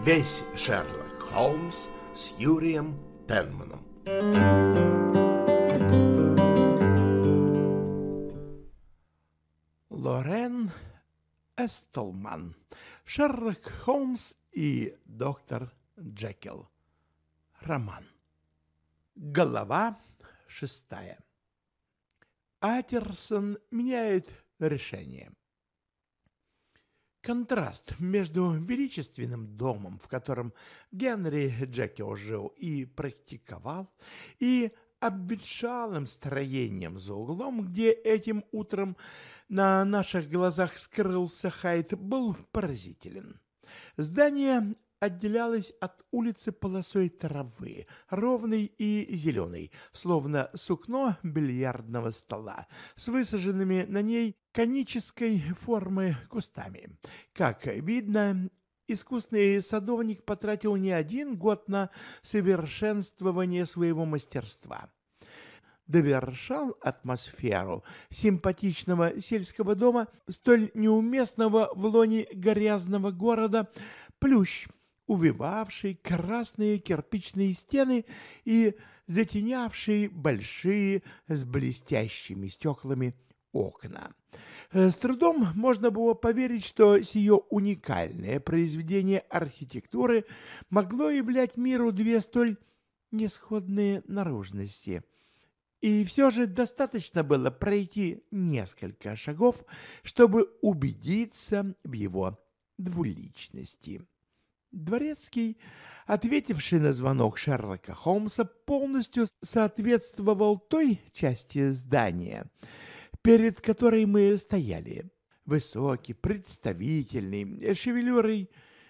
Весь Шерлок Холмс с Юрием Пенманом. Лорен Эстлман. Шерлок Холмс и доктор Джекил. Роман. Глава 6. Атерсон меняет решение. Контраст между величественным домом, в котором Генри Джекил жил и практиковал, и обветшалым строением за углом, где этим утром на наших глазах скрылся Хайд, был поразителен. Здание отделялось от улицы полосой травы, ровной и зеленой, словно сукно бильярдного стола, с высаженными на ней конической формы кустами. Как видно, искусный садовник потратил не один год на совершенствование своего мастерства. Довершал атмосферу симпатичного сельского дома, столь неуместного в лоне грязного города, плющ, увивавший красные кирпичные стены и затенявший большие с блестящими стеклами окна. С трудом можно было поверить, что сие уникальное произведение архитектуры могло являть миру две столь несходные наружности. И все же достаточно было пройти несколько шагов, чтобы убедиться в его двуличности. Дворецкий, ответивший на звонок Шерлока Холмса, полностью соответствовал той части здания, перед которой мы стояли. Высокий, представительный, шевелюрой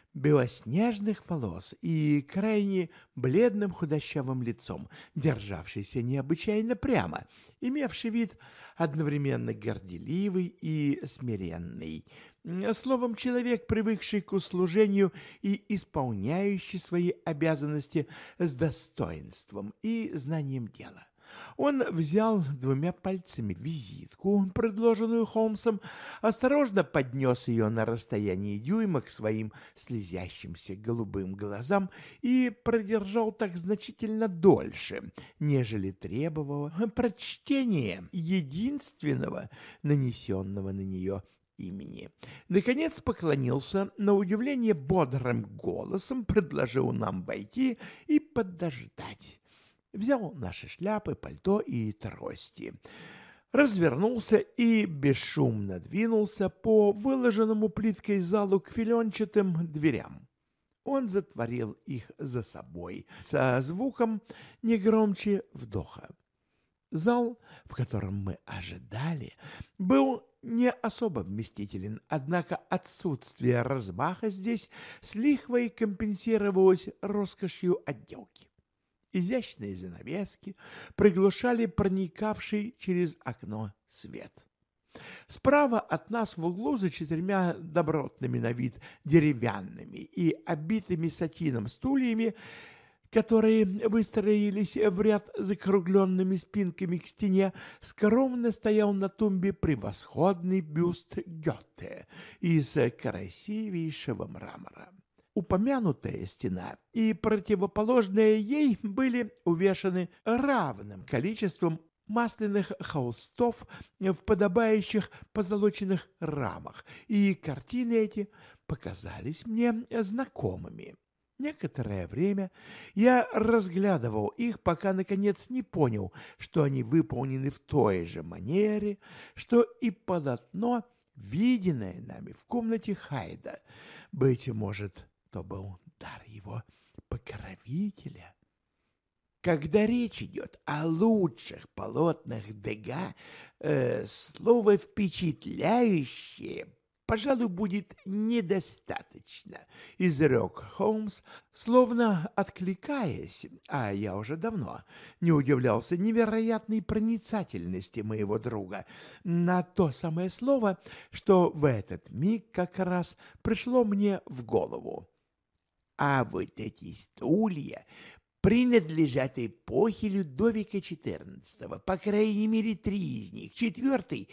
белоснежных волос и крайне бледным худощавым лицом, державшийся необычайно прямо, имевший вид одновременно горделивый и смиренный. Словом, человек, привыкший к услужению и исполняющий свои обязанности с достоинством и знанием дела. Он взял двумя пальцами визитку, предложенную Холмсом, осторожно поднес ее на расстоянии дюйма к своим слезящимся голубым глазам и продержал так значительно дольше, нежели требовало прочтение единственного нанесенного на нее имени. Наконец поклонился, на удивление бодрым голосом предложил нам войти и подождать. Взял наши шляпы, пальто и трости, развернулся и бесшумно двинулся по выложенному плиткой залу к филенчатым дверям. Он затворил их за собой со звуком не громче вдоха. Зал, в котором мы ожидали, был не особо вместителен, однако отсутствие размаха здесь с лихвой компенсировалось роскошью отделки. Изящные занавески приглушали проникавший через окно свет. Справа от нас в углу за четырьмя добротными на вид деревянными и обитыми сатином стульями, которые выстроились в ряд закругленными спинками к стене, скромно стоял на тумбе превосходный бюст Гёте из красивейшего мрамора. Упомянутая стена и противоположная ей были увешаны равным количеством масляных холстов в подобающих позолоченных рамах, и картины эти показались мне знакомыми. Некоторое время я разглядывал их, пока, наконец, не понял, что они выполнены в той же манере, что и полотно, виденное нами в комнате Хайда. Быть может, то был дар его покровителя. Когда речь идет о лучших полотнах Дега, слово «впечатляющее», пожалуй, будет недостаточно, изрек Холмс, словно откликаясь, а я уже давно не удивлялся невероятной проницательности моего друга, на то самое слово, что в этот миг как раз пришло мне в голову. А вот эти стулья принадлежат эпохе Людовика XIV, по крайней мере 3 из них. 4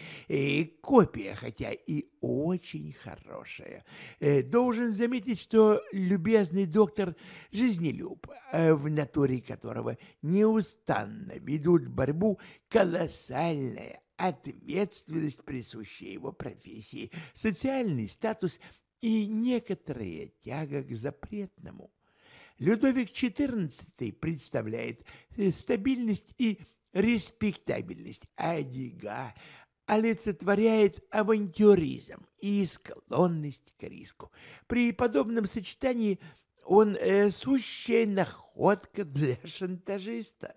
копия, хотя и очень хорошая. Должен заметить, что любезный доктор жизнелюб, в натуре которого неустанно ведут борьбу колоссальная ответственность, присущая его профессии, социальный статус и некоторая тяга к запретному. Людовик XIV представляет стабильность и респектабельность, а Дига олицетворяет авантюризм и склонность к риску. При подобном сочетании он сущая находка для шантажиста.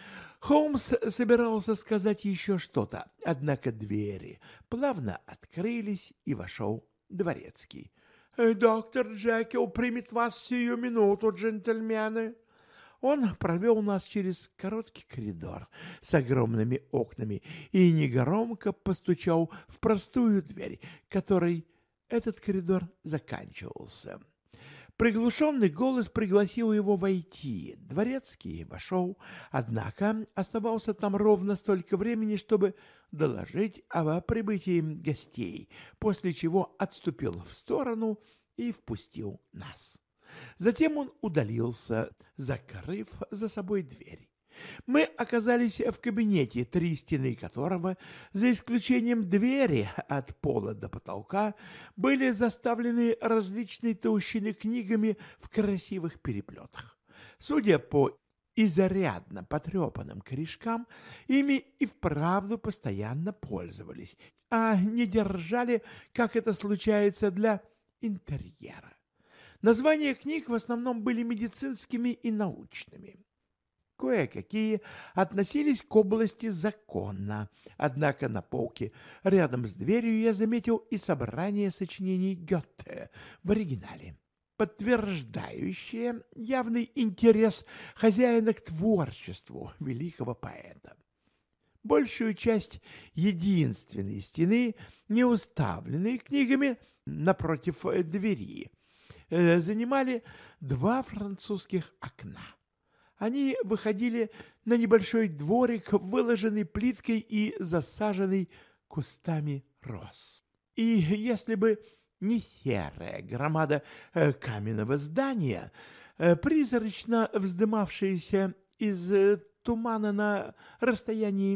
Холмс собирался сказать еще что-то, однако двери плавно открылись, и вошел дворецкий. «Доктор Джекил примет вас сию минуту, джентльмены». Он провел нас через короткий коридор с огромными окнами и негромко постучал в простую дверь, которой этот коридор заканчивался. Приглушенный голос пригласил его войти. Дворецкий вошел, однако оставался там ровно столько времени, чтобы доложить о прибытии гостей, после чего отступил в сторону и впустил нас. Затем он удалился, закрыв за собой дверь. Мы оказались в кабинете, 3 стены которого, за исключением двери от пола до потолка, были заставлены различной толщины книгами в красивых переплетах. Судя по изрядно потрепанным корешкам, ими и вправду постоянно пользовались, а не держали, как это случается для интерьера. Названия книг в основном были медицинскими и научными. Кое-какие относились к области закона, однако на полке рядом с дверью я заметил и собрание сочинений Гёте в оригинале, подтверждающее явный интерес хозяина к творчеству великого поэта. Большую часть единственной стены, не уставленной книгами, напротив двери, занимали 2 французских окна. Они выходили на небольшой дворик, выложенный плиткой и засаженный кустами роз. И если бы не серая громада каменного здания, призрачно вздымавшаяся из тумана на расстоянии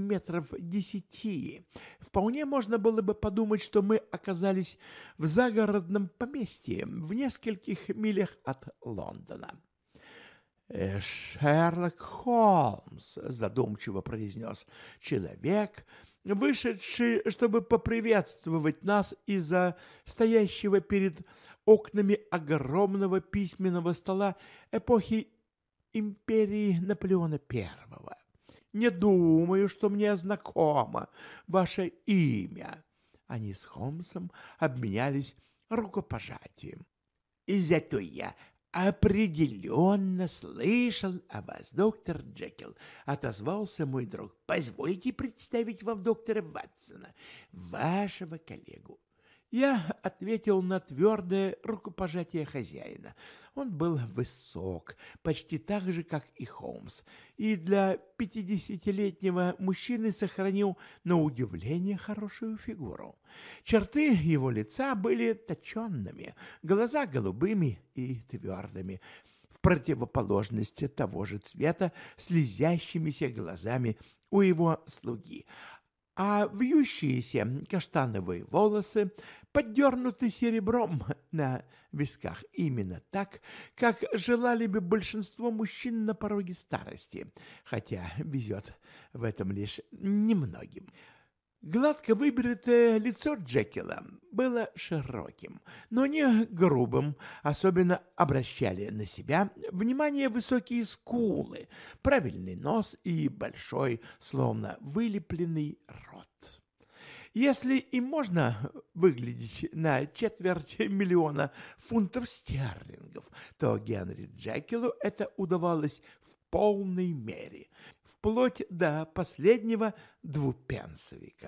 10 метров, вполне можно было бы подумать, что мы оказались в загородном поместье в нескольких милях от Лондона. «Шерлок Холмс», — задумчиво произнес человек, вышедший, чтобы поприветствовать нас из-за стоящего перед окнами огромного письменного стола эпохи империи Наполеона I. «Не думаю, что мне знакомо ваше имя». Они с Холмсом обменялись рукопожатием. «И зато я определенно слышал о вас, доктор Джекил», — отозвался мой друг. «Позвольте представить вам доктора Ватсона, вашего коллегу». Я ответил на твердое рукопожатие хозяина. Он был высок, почти так же, как и Холмс, и для 50-летнего мужчины сохранил на удивление хорошую фигуру. Черты его лица были точенными, глаза голубыми и твердыми, в противоположность того же цвета слезящимися глазами у его слуги, а вьющиеся каштановые волосы поддернуты серебром на висках именно так, как желали бы большинство мужчин на пороге старости, хотя везет в этом лишь немногим. Гладко выбритое лицо Джекила было широким, но не грубым. Особенно обращали на себя внимание высокие скулы, правильный нос и большой, словно вылепленный рот. Если и можно выглядеть на 250 000 фунтов стерлингов, то Генри Джекилу это удавалось в полной мере, вплоть до последнего двупенсовика.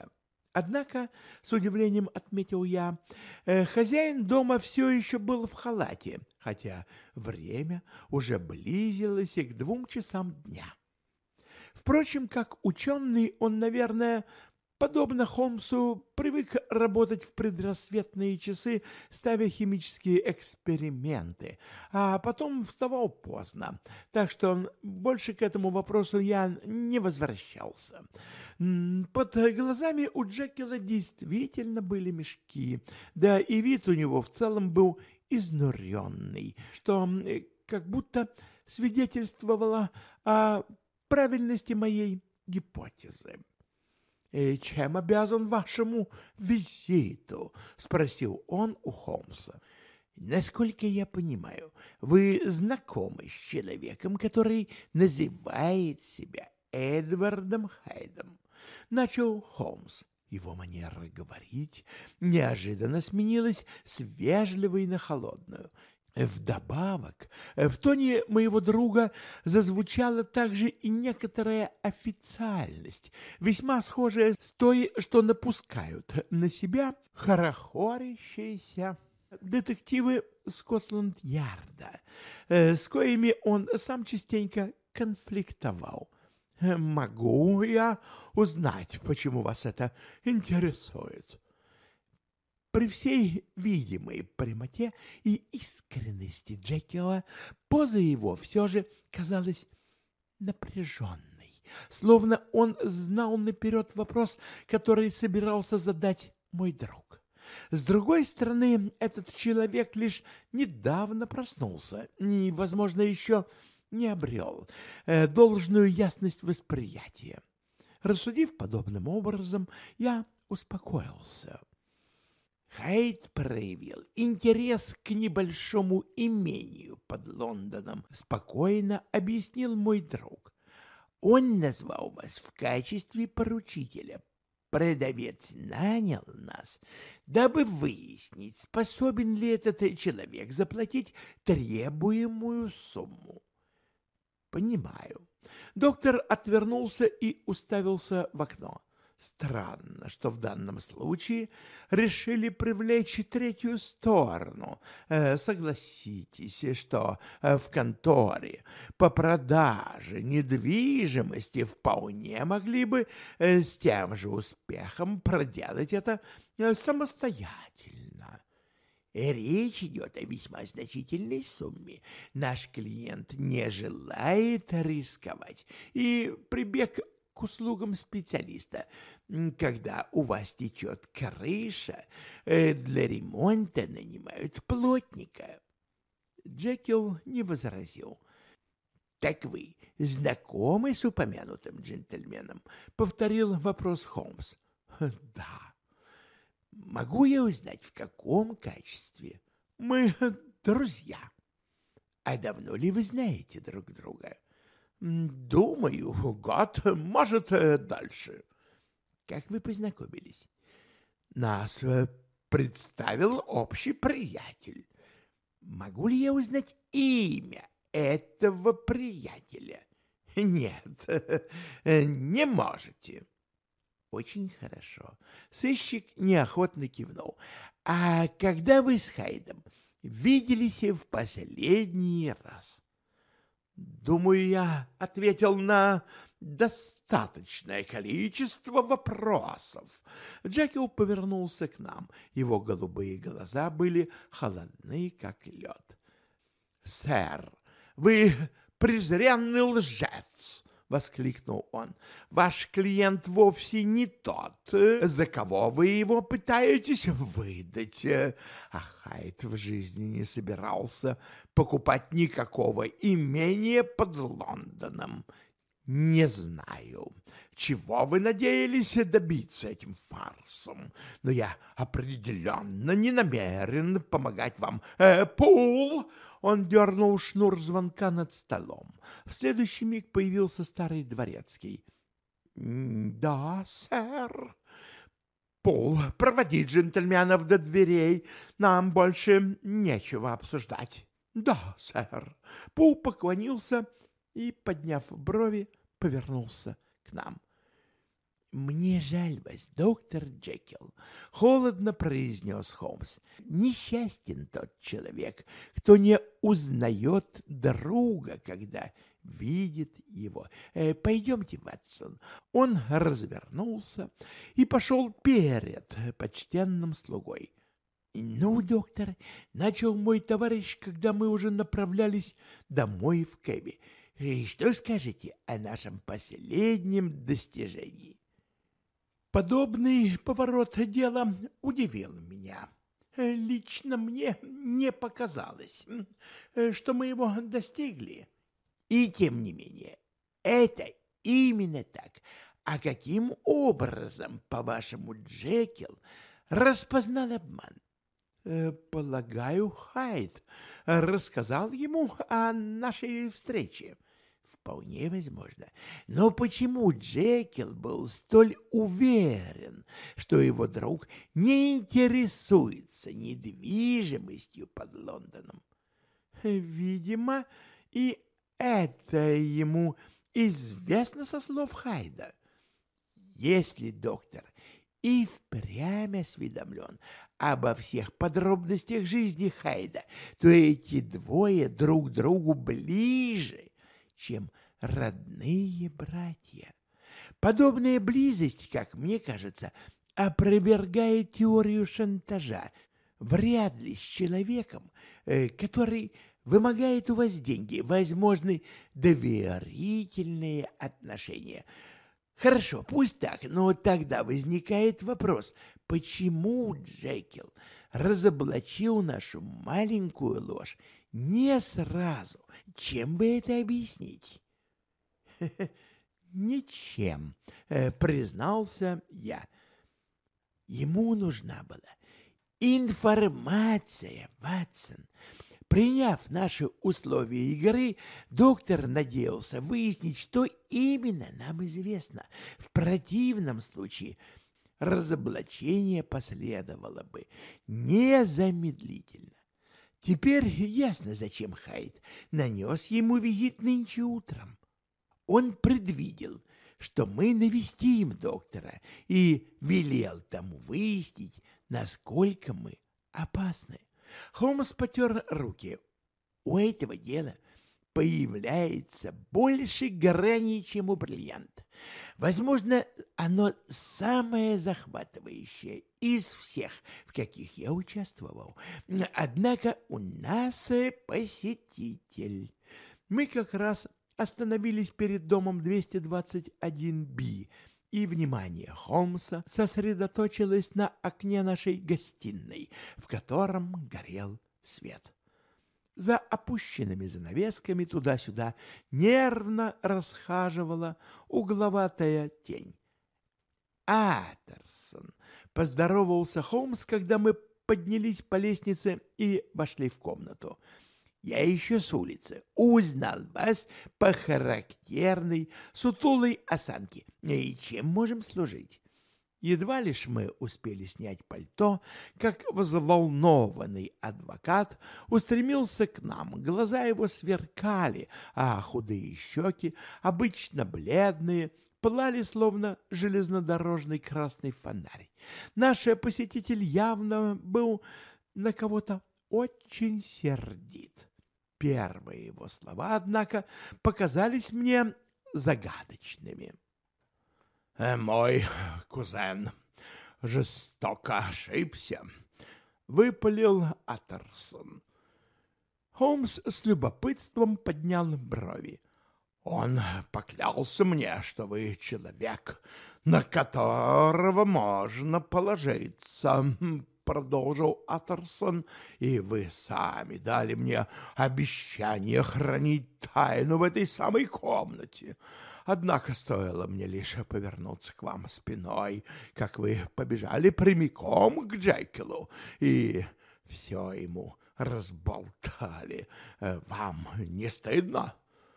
Однако, с удивлением отметил я, хозяин дома все еще был в халате, хотя время уже близилось и к 2 часам дня. Впрочем, как ученый, он, наверное, подобно Холмсу, привык работать в предрассветные часы, ставя химические эксперименты, а потом вставал поздно, так что больше к этому вопросу я не возвращался. Под глазами у Джекила действительно были мешки, да и вид у него в целом был изнуренный, что как будто свидетельствовало о правильности моей гипотезы. «Чем обязан вашему визиту?» — спросил он у Холмса. «Насколько я понимаю, вы знакомы с человеком, который называет себя Эдвардом Хайдом», — начал Холмс. Его манера говорить неожиданно сменилась с вежливой на холодную. Вдобавок, в тоне моего друга зазвучала также и некоторая официальность, весьма схожая с той, что напускают на себя хорохорящиеся детективы Скотланд-Ярда, с коими он сам частенько конфликтовал. «Могу я узнать, почему вас это интересует?» При всей видимой прямоте и искренности Джекила поза его все же казалась напряженной, словно он знал наперед вопрос, который собирался задать мой друг. С другой стороны, этот человек лишь недавно проснулся и, возможно, еще не обрел должную ясность восприятия. Рассудив подобным образом, я успокоился. Хайд проявил интерес к небольшому имению под Лондоном, спокойно объяснил мой друг. Он назвал вас в качестве поручителя. Продавец нанял нас, дабы выяснить, способен ли этот человек заплатить требуемую сумму. Понимаю. Доктор отвернулся и уставился в окно. Странно, что в данном случае решили привлечь третью сторону. Согласитесь, что в конторе по продаже недвижимости вполне могли бы с тем же успехом проделать это самостоятельно. Речь идет о весьма значительной сумме. Наш клиент не желает рисковать и прибег к услугам специалиста. Когда у вас течет крыша, для ремонта нанимают плотника. Джекил не возразил. «Так вы знакомы с упомянутым джентльменом?» — повторил вопрос Холмс. «Да». «Могу я узнать, в каком качестве?» «Мы друзья». «А давно ли вы знаете друг друга?» «Думаю, год, может, дальше». «Как вы познакомились?» «Нас представил общий приятель». «Могу ли я узнать имя этого приятеля?» «Нет, не можете». «Очень хорошо». Сыщик неохотно кивнул. «А когда вы с Хайдом виделись в последний раз?» «Думаю, я ответил на достаточное количество вопросов». Джекил повернулся к нам. Его голубые глаза были холодны, как лед. «Сэр, вы презренный лжец!» — воскликнул он. «Ваш клиент вовсе не тот, за кого вы его пытаетесь выдать. А Хайд в жизни не собирался покупать никакого имения под Лондоном. Не знаю, чего вы надеялись добиться этим фарсом, но я определенно не намерен помогать вам. Пул!» Он дернул шнур звонка над столом. В следующий миг появился старый дворецкий. «Да, сэр». «Пул, проводи джентльменов до дверей. Нам больше нечего обсуждать». «Да, сэр». Пул поклонился и, подняв брови, повернулся к нам. «Мне жаль вас, доктор Джекил», — холодно произнес Холмс. «Несчастен тот человек, кто не узнает друга, когда видит его. Пойдемте, Ватсон». Он развернулся и пошел перед почтенным слугой. «Ну, доктор», — начал мой товарищ, когда мы уже направлялись домой в кэбе, — «что скажете о нашем последнем достижении?» Подобный поворот дела удивил меня. Лично мне не показалось, что мы его достигли. И тем не менее, это именно так. А каким образом, по-вашему, Джекил распознал обман? Полагаю, Хайд рассказал ему о нашей встрече. Вполне возможно. Но почему Джекил был столь уверен, что его друг не интересуется недвижимостью под Лондоном? Видимо, и это ему известно со слов Хайда. Если доктор и впрямь осведомлен обо всех подробностях жизни Хайда, то эти двое друг другу ближе, чем родные братья. Подобная близость, как мне кажется, опровергает теорию шантажа. Вряд ли с человеком, который вымогает у вас деньги, возможны доверительные отношения. Хорошо, пусть так, но тогда возникает вопрос, почему Джекил разоблачил нашу маленькую ложь не сразу? Чем бы это объяснить? Ничем, признался я. Ему нужна была информация, Ватсон. Приняв наши условия игры, доктор надеялся выяснить, что именно нам известно. В противном случае разоблачение последовало бы незамедлительно. Теперь ясно, зачем Хайд нанес ему визит нынче утром. Он предвидел, что мы навестим доктора, и велел тому выяснить, насколько мы опасны. Холмс потер руки. У этого дела появляется больше граней, чем у бриллианта. Возможно, оно самое захватывающее из всех, в каких я участвовал. Однако у нас посетитель. Мы как раз остановились перед домом 221-Б, и внимание Холмса сосредоточилось на окне нашей гостиной, в котором горел свет. За опущенными занавесками туда-сюда нервно расхаживала угловатая тень. «Аттерсон!» — поздоровался Холмс, когда мы поднялись по лестнице и вошли в комнату. «Я еще с улицы узнал вас по характерной сутулой осанке. И чем можем служить?» Едва лишь мы успели снять пальто, как взволнованный адвокат устремился к нам. Глаза его сверкали, а худые щеки, обычно бледные, пылали, словно железнодорожный красный фонарь. Наш посетитель явно был на кого-то очень сердит. Первые его слова, однако, показались мне загадочными. «Мой кузен жестоко ошибся», — выпалил Аттерсон. Холмс с любопытством поднял брови. «Он поклялся мне, что вы человек, на которого можно положиться», — продолжил Аттерсон, «и вы сами дали мне обещание хранить тайну в этой самой комнате. Однако стоило мне лишь повернуться к вам спиной, как вы побежали прямиком к Джекилу и все ему разболтали. Вам не стыдно?»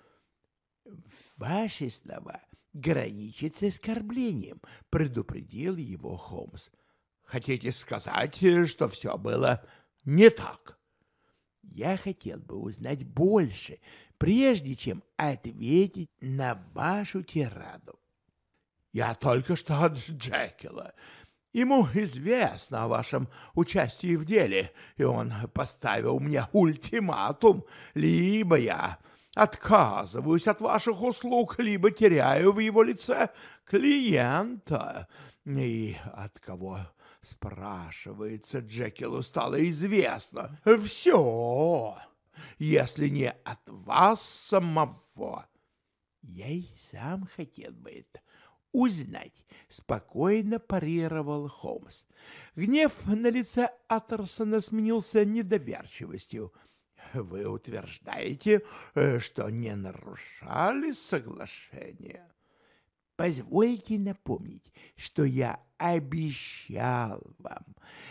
«Ваши слова граничат с оскорблением», — предупредил его Холмс. «Хотите сказать, что все было не так?» «Я хотел бы узнать больше, прежде чем ответить на вашу тираду». Я только что от Джекила. Ему известно о вашем участии в деле, и он поставил мне ультиматум. Либо я отказываюсь от ваших услуг, либо теряю в его лице клиента. И от кого, спрашивается, Джекилу стало известно все, если не от вас самого. Я и сам хотел бы это узнать, спокойно парировал Холмс. Гнев на лице Аттерсона сменился недоверчивостью. Вы утверждаете, что не нарушали соглашение? Позвольте напомнить, что я обещал вам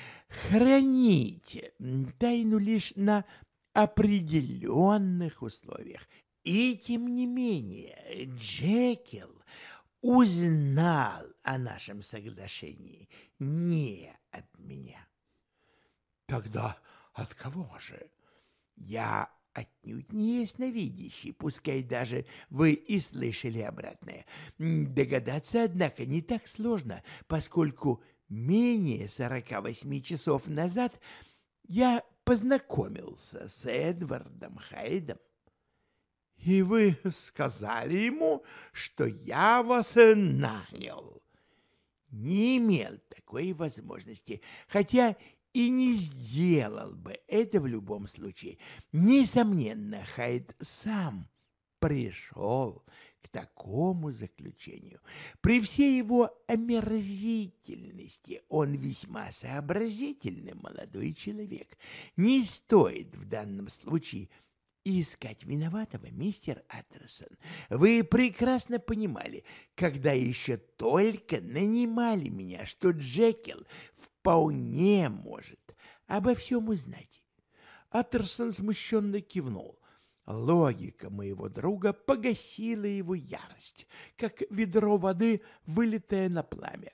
хранить тайну лишь на определенных условиях. И тем не менее Джекил узнал о нашем соглашении не от меня. Тогда от кого же? Я отнюдь не ясновидящий, пускай даже вы и слышали обратное. Догадаться, однако, не так сложно, поскольку менее 48 часов назад я познакомился с Эдвардом Хайдом. И вы сказали ему, что я вас нанял. Не имел такой возможности, хотя и не сделал бы это в любом случае. Несомненно, Хайд сам пришел к такому заключению. При всей его омерзительности он весьма сообразительный молодой человек. Не стоит в данном случае искать виноватого, мистер Аттерсон. Вы прекрасно понимали, когда еще только нанимали меня, что Джекил вполне может обо всем узнать. Аттерсон смущенно кивнул. Логика моего друга погасила его ярость, как ведро воды, вылитое на пламя.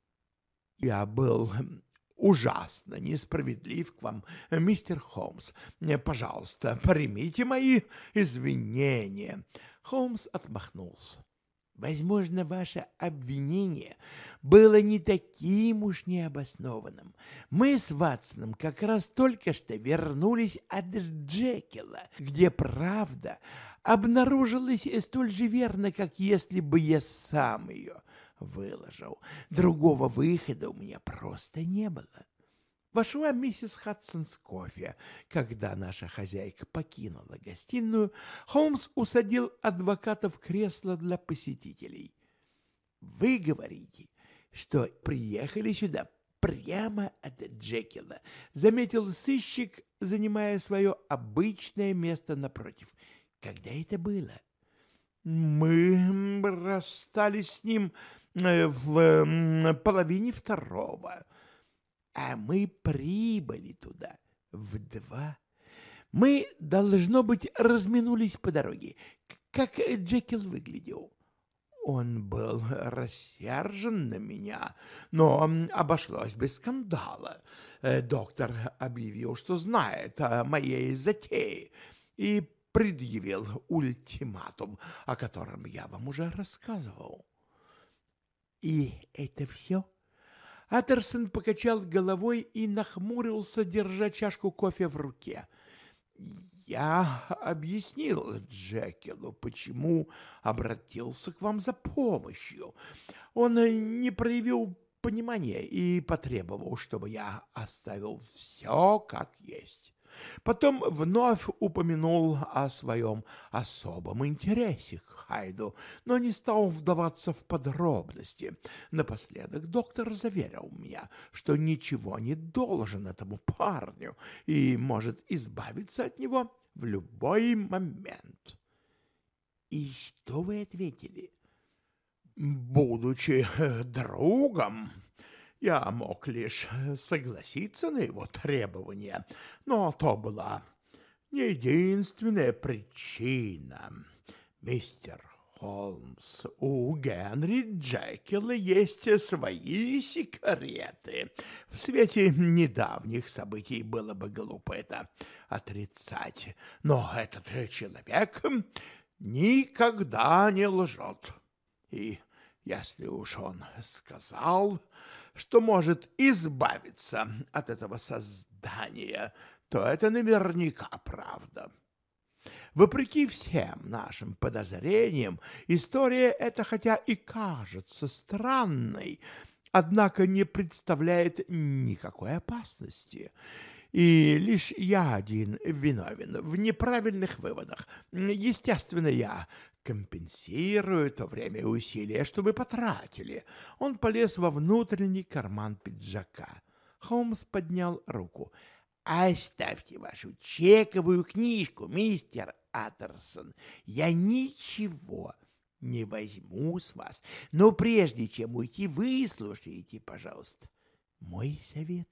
Я был ужасно несправедлив к вам, мистер Холмс. Пожалуйста, примите мои извинения. Холмс отмахнулся. Возможно, ваше обвинение было не таким уж необоснованным. Мы с Ватсоном как раз только что вернулись от Джекила, где правда обнаружилась столь же верно, как если бы я сам ее выложил. Другого выхода у меня просто не было. Вошла миссис Хадсон с кофе. Когда наша хозяйка покинула гостиную, Холмс усадил адвоката в кресло для посетителей. «Вы говорите, что приехали сюда прямо от Джекила», — заметил сыщик, занимая свое обычное место напротив. «Когда это было?» «Мы расстались с ним в половине второго, а мы прибыли туда в 2. Мы, должно быть, разминулись по дороге. Как Джекил выглядел?» Он был рассержен на меня, но обошлось без скандала. Доктор объявил, что знает о моей затее, и предъявил ультиматум, о котором я вам уже рассказывал. «И это все?» Аттерсон покачал головой и нахмурился, держа чашку кофе в руке. «Я объяснил Джекилу, почему обратился к вам за помощью. Он не проявил понимания и потребовал, чтобы я оставил все как есть. Потом вновь упомянул о своем особом интересе к Хайду, но не стал вдаваться в подробности. Напоследок доктор заверил меня, что ничего не должен этому парню и может избавиться от него в любой момент». «И что вы ответили?» «Будучи другом, я мог лишь согласиться на его требования, но то была не единственная причина. Мистер Холмс, у Генри Джекила есть свои секреты. В свете недавних событий было бы глупо это отрицать, но этот человек никогда не лжет. И Если уж он сказал, что может избавиться от этого создания, то это наверняка правда. Вопреки всем нашим подозрениям, история эта, хотя и кажется странной, однако не представляет никакой опасности. И лишь я один виновен в неправильных выводах. Естественно, я компенсирую то время и усилия, что вы потратили. Он полез во внутренний карман пиджака. Холмс поднял руку. «Оставьте вашу чековую книжку, мистер Аттерсон. Я ничего не возьму с вас. Но прежде чем уйти, выслушайте, пожалуйста, мой совет».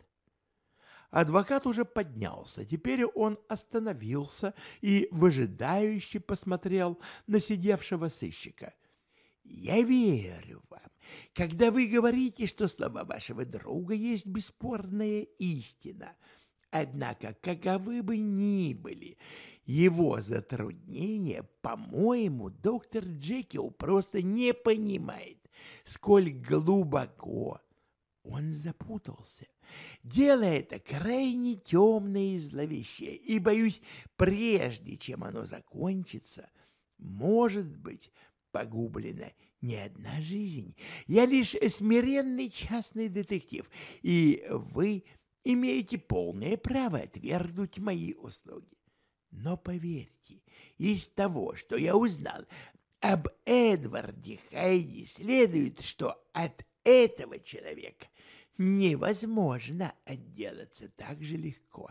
Адвокат уже поднялся. Теперь он остановился и выжидающе посмотрел на сидевшего сыщика. «Я верю вам, когда вы говорите, что слова вашего друга есть бесспорная истина. Однако, каковы бы ни были его затруднения, по-моему, доктор Джекил просто не понимает, сколь глубоко он запутался. Дело это крайне темное и зловещее, и, боюсь, прежде чем оно закончится, может быть погублена не одна жизнь. Я лишь смиренный частный детектив, и вы имеете полное право отвергнуть мои услуги. Но поверьте, из того, что я узнал об Эдварде Хайди, следует, что от этого человека невозможно отделаться так же легко.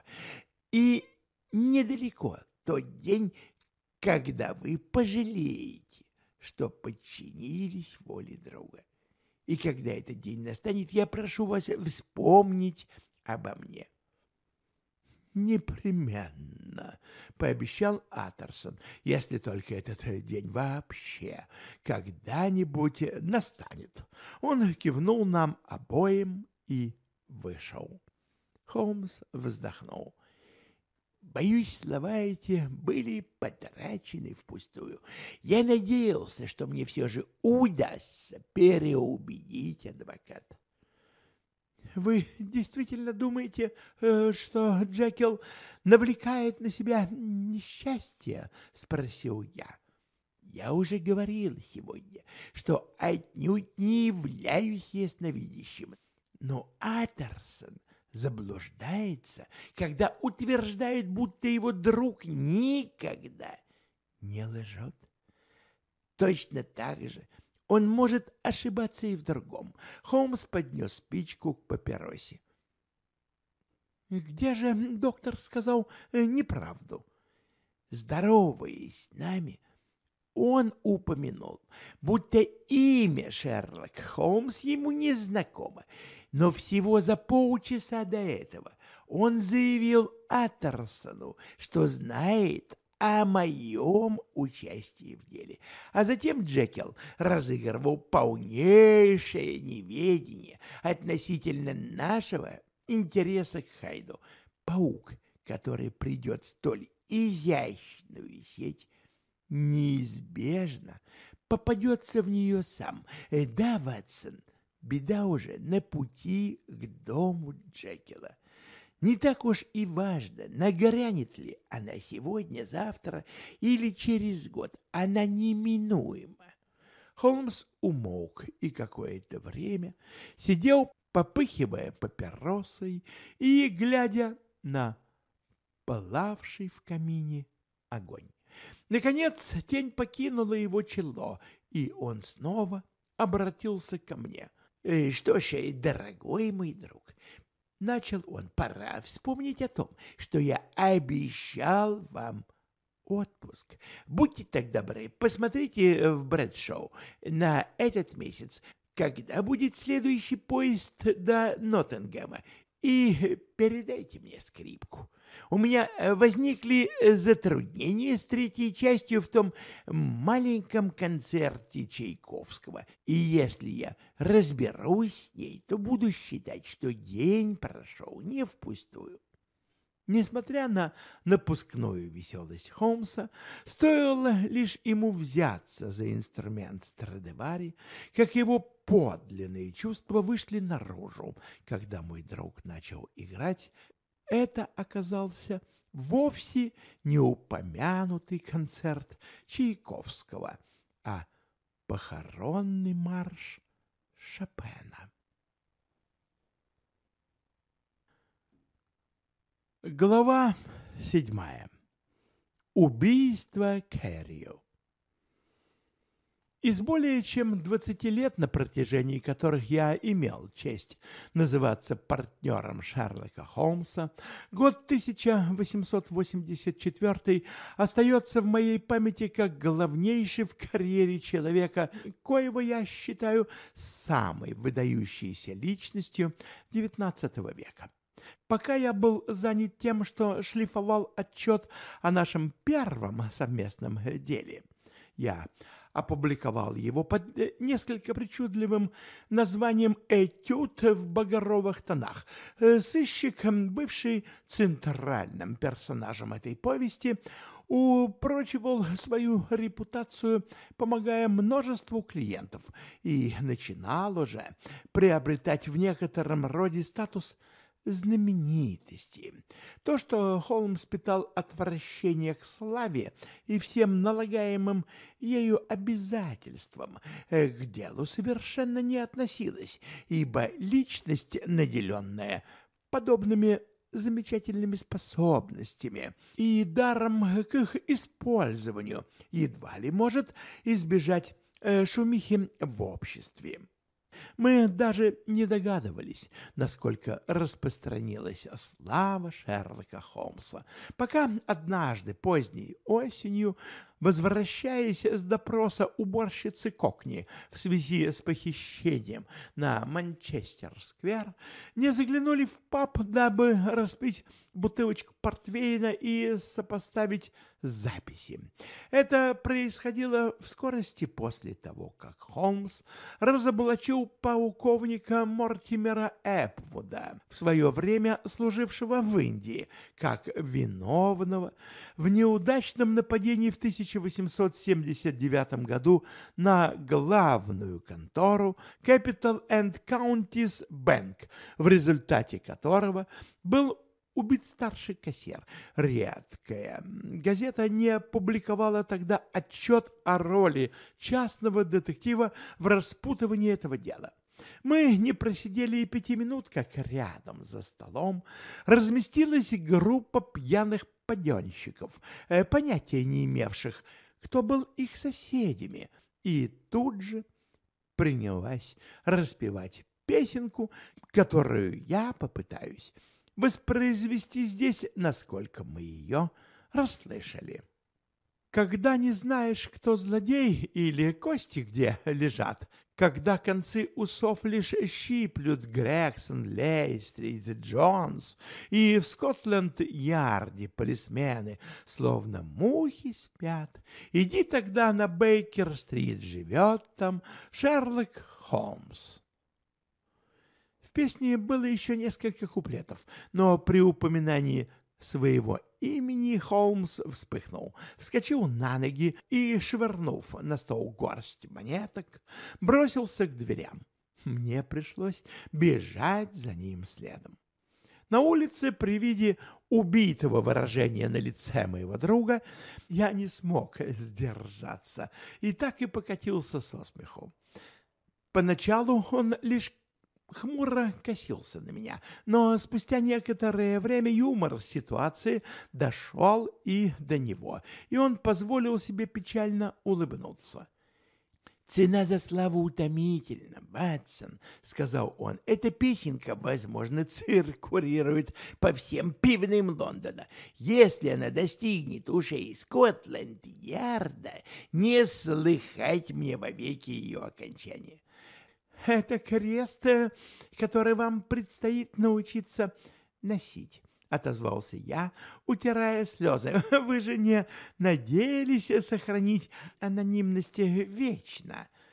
И недалеко тот день, когда вы пожалеете, что подчинились воле друга. И когда этот день настанет, я прошу вас вспомнить обо мне. «Непременно», — пообещал Аттерсон, «если только этот день вообще когда-нибудь настанет». Он кивнул нам обоим и вышел. Холмс вздохнул. Боюсь, слова эти были потрачены впустую. Я надеялся, что мне все же удастся переубедить адвоката. «Вы действительно думаете, что Джекил навлекает на себя несчастье?» — спросил я. «Я уже говорил сегодня, что отнюдь не являюсь ясновидящим, но Аттерсон заблуждается, когда утверждает, будто его друг никогда не лжет. Точно так же он может ошибаться и в другом». Холмс поднес спичку к папиросе. «Где же доктор сказал неправду?» Здороваясь с нами, он упомянул, будто имя Шерлок Холмс ему не знакомо, но всего за полчаса до этого он заявил Аттерсону, что знает о моем участии в деле. А затем Джекил разыгрывал полнейшее неведение относительно нашего интереса к Хайду. Паук, который придет столь изящную сеть, неизбежно попадется в нее сам. Да, Ватсон, беда уже на пути к дому Джекила. Не так уж и важно, нагрянет ли она сегодня, завтра или через год. Она неминуема. Холмс умолк и какое-то время сидел, попыхивая папиросой и глядя на пылавший в камине огонь. Наконец тень покинула его чело, и он снова обратился ко мне. «Что ж, дорогой мой друг», — начал он, — «пора вспомнить о том, что я обещал вам отпуск. Будьте так добры, посмотрите в Брэдшоу на этот месяц, когда будет следующий поезд до Ноттингема, и передайте мне скрипку. У меня возникли затруднения с третьей частью в том маленьком концерте Чайковского, и если я разберусь с ней, то буду считать, что день прошел не впустую». Несмотря на напускную веселость Холмса, стоило лишь ему взяться за инструмент Страдивари, как его подлинные чувства вышли наружу. Когда мой друг начал играть, это оказался вовсе не упомянутый концерт Чайковского, а похоронный марш Шопена. Глава 7. Убийство Кэррио. Из более чем 20 лет, на протяжении которых я имел честь называться партнером Шерлока Холмса, год 1884 остается в моей памяти как главнейший в карьере человека, коего я считаю самой выдающейся личностью XIX века. Пока я был занят тем, что шлифовал отчет о нашем первом совместном деле, я опубликовал его под несколько причудливым названием «Этюд в багровых тонах». Сыщик, бывший центральным персонажем этой повести, упрочивал свою репутацию, помогая множеству клиентов, и начинал уже приобретать в некотором роде статус знаменитости. То, что Холмс питал отвращение к славе и всем налагаемым ею обязательствам, к делу совершенно не относилось, ибо личность, наделенная подобными замечательными способностями и даром к их использованию, едва ли может избежать шумихи в обществе. Мы даже не догадывались, насколько распространилась слава Шерлока Холмса, пока однажды поздней осенью, возвращаясь с допроса уборщицы Кокни в связи с похищением на Манчестер-сквер, не заглянули в паб, дабы распить бутылочку портвейна и сопоставить записи. Это происходило в скорости после того, как Холмс разоблачил полковника Мортимера Эпвуда, в свое время служившего в Индии, как виновного в неудачном нападении в 1879 году на главную контору Capital and Counties Bank, в результате которого был убит старший кассир. Редкая газета не публиковала тогда отчет о роли частного детектива в распутывании этого дела. Мы не просидели и 5 минут, как рядом за столом разместилась группа пьяных паденщиков, понятия не имевших, кто был их соседями, и тут же принялась распевать песенку, которую я попытаюсь воспроизвести здесь, насколько мы ее расслышали. Когда не знаешь, кто злодей или кости где лежат, когда концы усов лишь щиплют Грегсон, Лейстрит, Джонс, и в Скотланд-Ярде полисмены словно мухи спят, иди тогда на Бейкер-стрит, живет там Шерлок Холмс. В песне было еще несколько куплетов, но при упоминании своего имени Холмс вспыхнул, вскочил на ноги и, швырнув на стол горсть монеток, бросился к дверям. Мне пришлось бежать за ним следом. На улице при виде убитого выражения на лице моего друга я не смог сдержаться и так и покатился со смеху. Поначалу он лишь хмуро косился на меня, но спустя некоторое время юмор ситуации дошел и до него, и он позволил себе печально улыбнуться. «Цена за славу утомительна, Ватсон», — сказал он. «Эта песенка, возможно, циркулирует по всем пивным Лондона. Если она достигнет ушей Скотланд-Ярда, не слыхать мне вовеки ее окончания». «Это крест, который вам предстоит научиться носить», — отозвался я, утирая слезы. «Вы же не надеялись сохранить анонимность вечно?»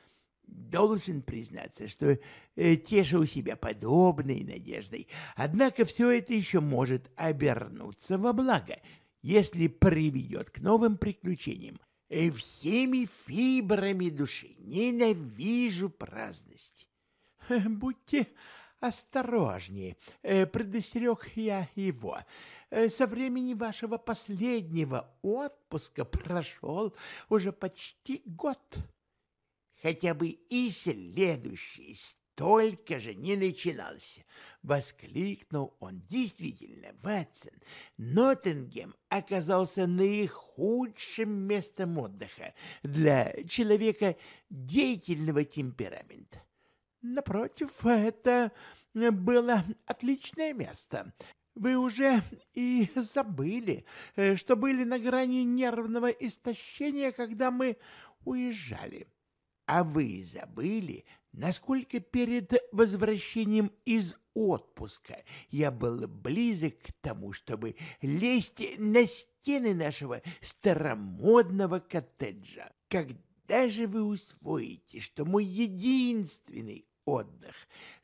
Должен признаться, что тешу себя подобной надеждой, однако все это еще может обернуться во благо, если приведет к новым приключениям. Всеми фибрами души ненавижу праздность. Будьте осторожнее, предостерег я его. Со времени вашего последнего отпуска прошел уже почти год. Хотя бы и следующий столько же не начинался, — воскликнул он. Действительно, Ватсон, Ноттингем оказался наихудшим местом отдыха для человека деятельного темперамента. Напротив, это было отличное место. Вы уже и забыли, что были на грани нервного истощения, когда мы уезжали. А вы забыли, насколько перед возвращением из отпуска я был близок к тому, чтобы лезть на стены нашего старомодного коттеджа? Когда же вы усвоите, что мой единственный отдых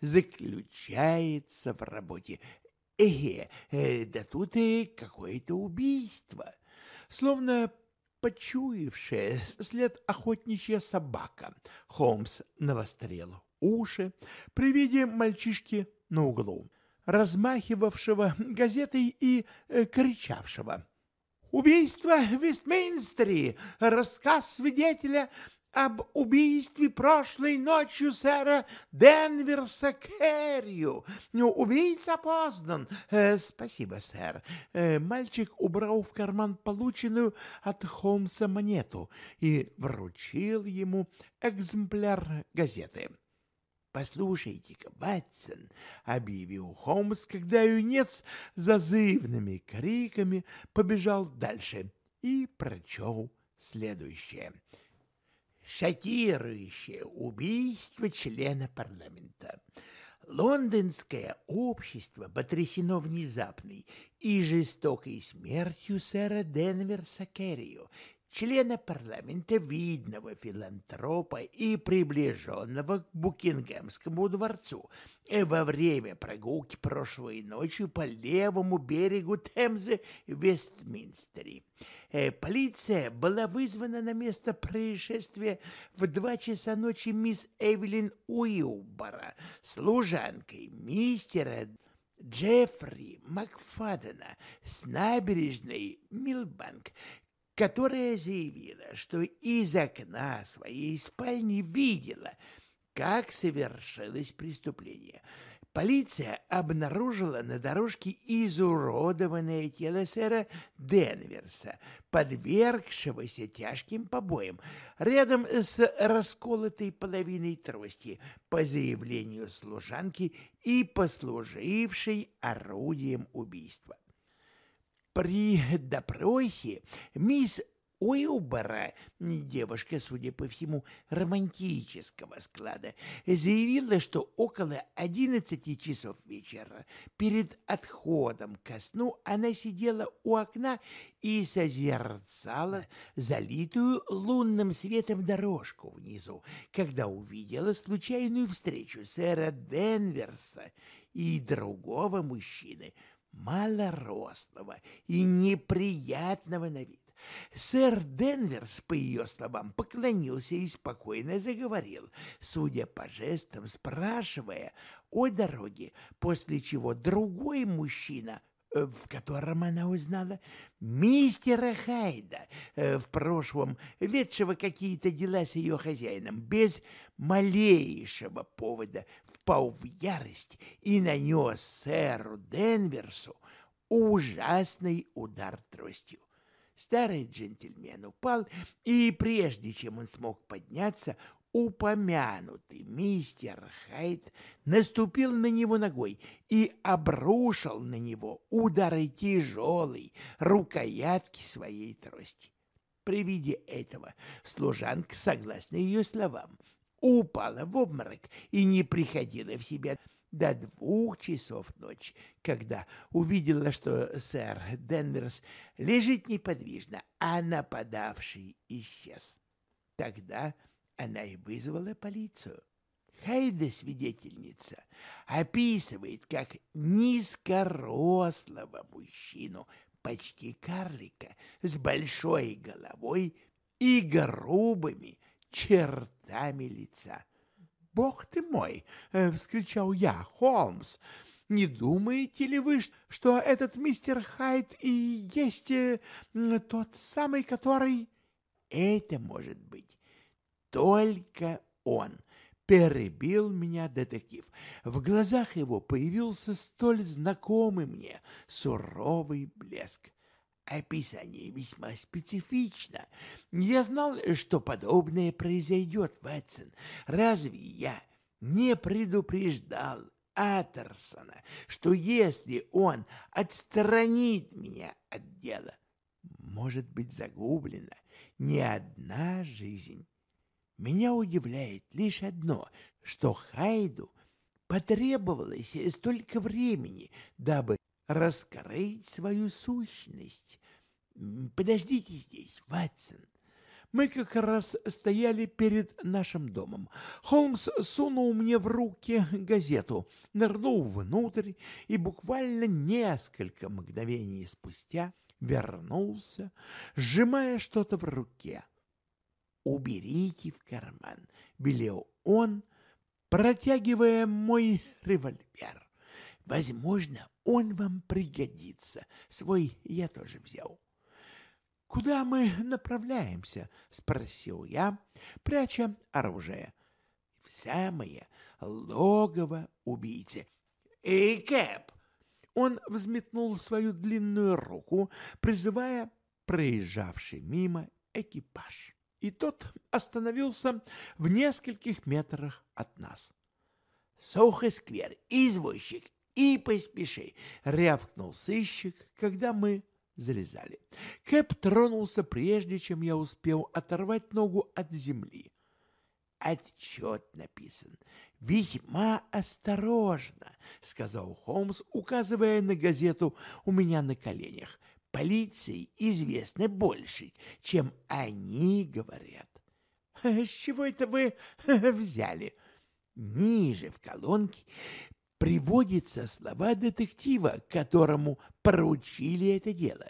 заключается в работе? Да тут и какое-то убийство. Словно почуявшая след охотничья собака, Холмс навострил уши при виде мальчишки на углу, размахивавшего газетой и кричавшего: «Убийство в Вестминстере! Рассказ свидетеля об убийстве прошлой ночью сэра Денверса Керрию. Убийца опознан. Спасибо, сэр». Мальчик убрал в карман полученную от Холмса монету и вручил ему экземпляр газеты. «Послушайте-ка, Ватсон», — объявил Холмс, когда юнец зазывными криками побежал дальше и прочел следующее: «Шокирующее убийство члена парламента. Лондонское общество потрясено внезапной и жестокой смертью сэра Денверса Керрию, члена парламента, видного филантропа и приближенного к Букингемскому дворцу, во время прогулки прошлой ночью по левому берегу Темзы в Вестминстере. Полиция была вызвана на место происшествия в 2 часа ночи мисс Эвелин Уилбора, служанкой мистера Джеффри Макфадена с набережной Милбанк, которая заявила, что из окна своей спальни видела, как совершилось преступление. Полиция обнаружила на дорожке изуродованное тело сэра Денверса, подвергшегося тяжким побоям, рядом с расколотой половиной трости, по заявлению служанки и послужившей орудием убийства. При допросе мисс Уилбора, девушка, судя по всему, романтического склада, заявила, что около 11 часов вечера перед отходом ко сну она сидела у окна и созерцала залитую лунным светом дорожку внизу, когда увидела случайную встречу сэра Денверса и другого мужчины, малорослого и неприятного на вид. Сэр Денверс, по ее словам, поклонился и спокойно заговорил, судя по жестам, спрашивая о дороге, после чего другой мужчина, в котором она узнала мистера Хайда, в прошлом ведшего какие-то дела с ее хозяином, без малейшего повода впал в ярость и нанес сэру Денверсу ужасный удар тростью. Старый джентльмен упал, и прежде чем он смог подняться, упомянутый мистер Хайд наступил на него ногой и обрушил на него удары тяжелой рукоятки своей трости. При виде этого служанка, согласно ее словам, упала в обморок и не приходила в себя до 2 часов ночи, когда увидела, что сэр Денверс лежит неподвижно, а нападавший исчез. Тогда она и вызвала полицию. Хайда, свидетельница, описывает как низкорослого мужчину, почти карлика, с большой головой и грубыми чертами лица. «Бог ты мой!» — вскричал я. «Холмс, не думаете ли вы, что этот мистер Хайд и есть тот самый, который...» «Это может быть только он», — перебил меня детектив. В глазах его появился столь знакомый мне суровый блеск. Описание весьма специфично. Я знал, что подобное произойдет, Ватсон. Разве я не предупреждал Аттерсона, что если он отстранит меня от дела, может быть загублена не одна жизнь? Меня удивляет лишь одно, что Хайду потребовалось столько времени, дабы раскрыть свою сущность. Подождите здесь, Ватсон. Мы как раз стояли перед нашим домом. Холмс сунул мне в руки газету, нырнул внутрь и буквально несколько мгновений спустя вернулся, сжимая что-то в руке. «Уберите в карман», — велел он, протягивая мой револьвер. «Возможно, он вам пригодится. Свой я тоже взял». «Куда мы направляемся?» — спросил я, пряча оружие. «В самое логово убийцы». «Эй, Кэп!» Он взметнул свою длинную руку, призывая проезжавший мимо экипаж. И тот остановился в нескольких метрах от нас. «Сохо-сквер, извозчик, и поспеши!» — рявкнул сыщик, когда мы залезали. Кэп тронулся, прежде чем я успел оторвать ногу от земли. «Отчет написан весьма осторожно», — сказал Холмс, указывая на газету у меня на коленях. «Полиции известно больше, чем они говорят». «С чего это вы взяли?» Ниже в колонке приводятся слова детектива, которому поручили это дело,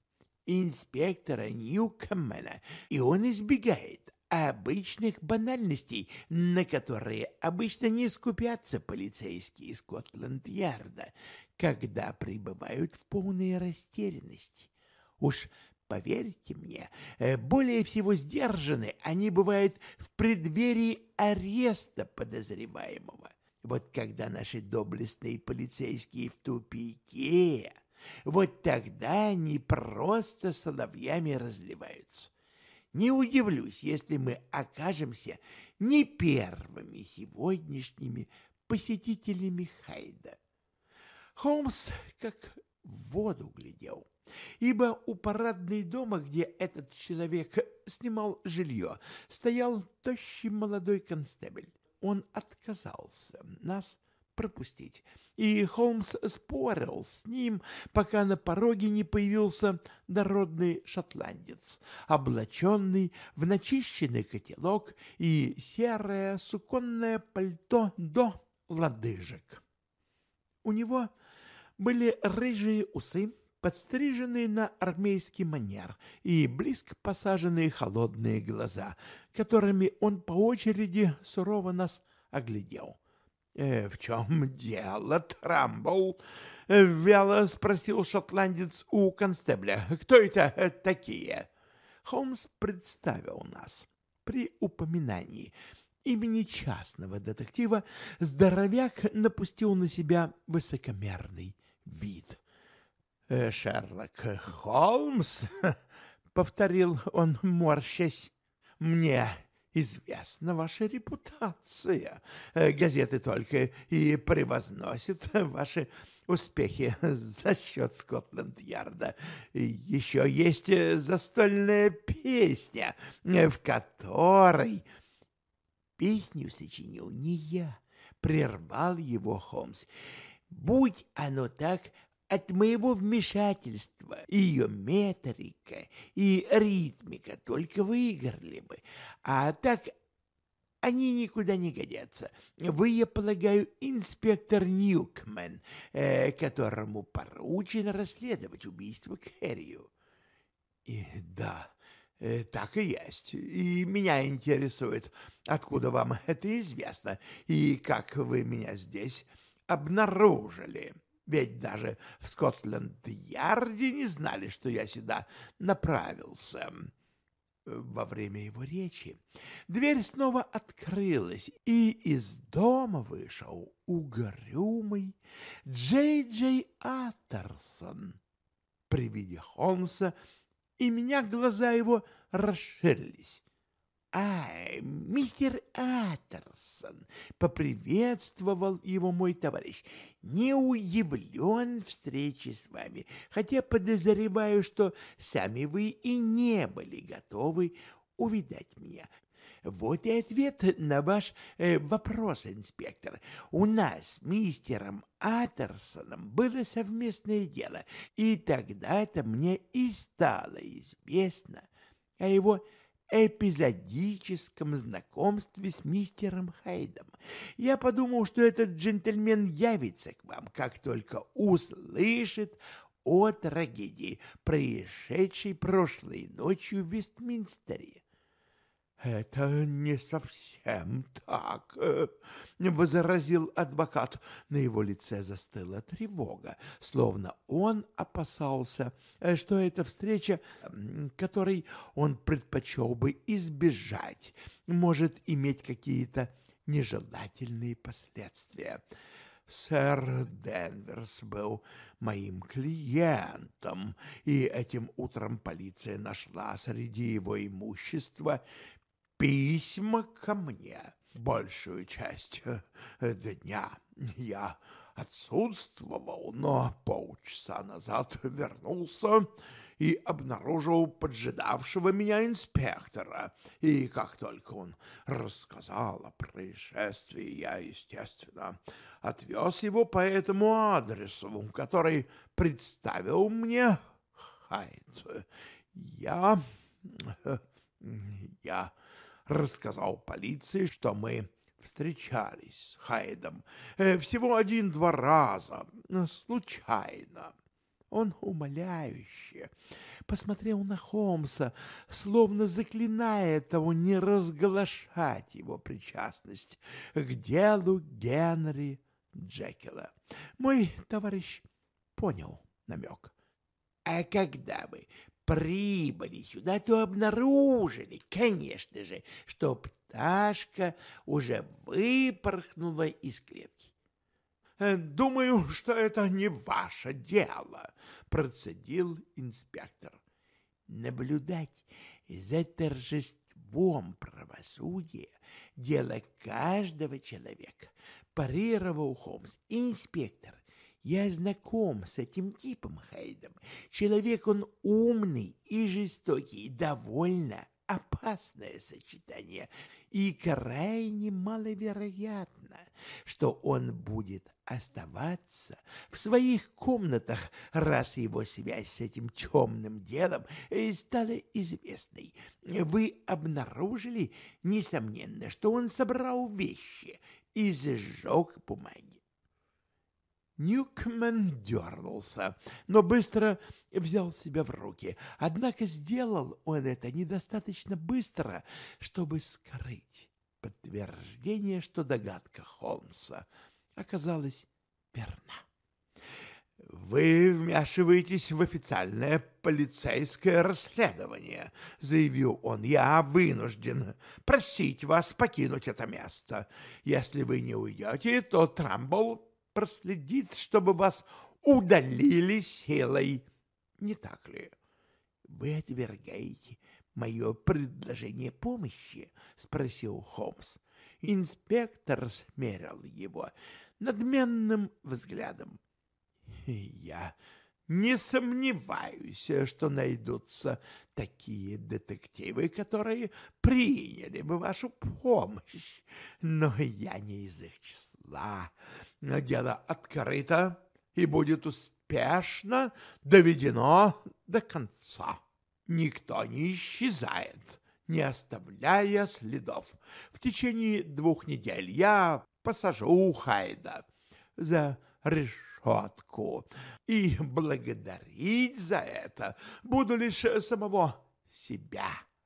инспектора Ньюкомена, и он избегает обычных банальностей, на которые обычно не скупятся полицейские Скотланд-Ярда, когда пребывают в полной растерянности. Уж поверьте мне, более всего сдержаны они бывают в преддверии ареста подозреваемого. Вот когда наши доблестные полицейские в тупике, вот тогда они просто соловьями разливаются. Не удивлюсь, если мы окажемся не первыми сегодняшними посетителями Хайда. Холмс как в воду глядел, ибо у парадной дома, где этот человек снимал жилье, стоял тощий молодой констебль. Он отказался нас пропустить, и Холмс спорил с ним, пока на пороге не появился дородный шотландец, облаченный в начищенный котелок и серое суконное пальто до лодыжек. У него были рыжие усы, подстриженные на армейский манер, и близко посаженные холодные глаза, которыми он по очереди сурово нас оглядел. «В чем дело, Трамбл?» — вяло спросил шотландец у констебля. «Кто это такие?» Холмс представил нас. При упоминании имени частного детектива здоровяк напустил на себя высокомерный вид. «Шерлок Холмс?» — повторил он, морщась. «Мне известна ваша репутация. Газеты только и превозносят ваши успехи за счет Скотланд-Ярда. Еще есть застольная песня, в которой...» «Песню сочинил не я», — прервал его Холмс. «Будь оно так, от моего вмешательства ее метрика и ритмика только выиграли бы. А так они никуда не годятся. Вы, я полагаю, инспектор Ньюкмен, которому поручено расследовать убийство Кэррию. И да, так и есть. И меня интересует, откуда вам это известно, и как вы меня здесь обнаружили. Ведь даже в Скотланд-Ярде не знали, что я сюда направился. Во время его речи дверь снова открылась, и из дома вышел угрюмый Джей Аттерсон. При виде Холмса и меня глаза его расширились. Мистер Аттерсон, — поприветствовал его мой товарищ, — не удивлен встрече с вами, хотя подозреваю, что сами вы и не были готовы увидать меня. Вот и ответ на ваш вопрос, инспектор. У нас с мистером Аттерсоном было совместное дело, и тогда-то мне и стало известно о его эпизодическом знакомстве с мистером Хайдом. Я подумал, что этот джентльмен явится к вам, как только услышит о трагедии, происшедшей прошлой ночью в Вестминстере. «Это не совсем так», — возразил адвокат. На его лице застыла тревога, словно он опасался, что эта встреча, которой он предпочел бы избежать, может иметь какие-то нежелательные последствия. «Сэр Денверс был моим клиентом, и этим утром полиция нашла среди его имущества письма ко мне. Большую часть дня я отсутствовал, но полчаса назад вернулся и обнаружил поджидавшего меня инспектора. И как только он рассказал о происшествии, я, естественно, отвез его по этому адресу, который представил мне Хайд. Я рассказал полиции, что мы встречались с Хайдом всего 1-2 раза, случайно. Он умоляюще посмотрел на Холмса, словно заклиная того не разглашать его причастность к делу Генри Джекила. Мой товарищ понял намек. А когда вы прибыли сюда, то обнаружили, конечно же, что пташка уже выпорхнула из клетки. «Думаю, что это не ваше дело», — процедил инспектор. «Наблюдать за торжеством правосудия — дело каждого человека», — парировал Холмс. «Инспектор, я знаком с этим типом Хайдом. Человек он умный и жестокий, довольно опасное сочетание, и крайне маловероятно, что он будет оставаться в своих комнатах, раз его связь с этим темным делом стала известной. Вы обнаружили, несомненно, что он собрал вещи и сжег бумаги. Ньюкмен дернулся, но быстро взял себя в руки. Однако сделал он это недостаточно быстро, чтобы скрыть подтверждение, что догадка Холмса оказалась верна. «Вы вмешиваетесь в официальное полицейское расследование», — заявил он. «Я вынужден просить вас покинуть это место. Если вы не уйдете, то Трамбл проследит, чтобы вас удалили силой. Не так ли? Вы отвергаете мое предложение помощи?» — спросил Холмс. Инспектор смерил его надменным взглядом. «Я не сомневаюсь, что найдутся такие детективы, которые приняли бы вашу помощь, но я не из их числа. Дело открыто и будет успешно доведено до конца. Никто не исчезает, не оставляя следов. В течение 2 недель я посажу Хайда за решетку, и благодарить за это буду лишь самого себя.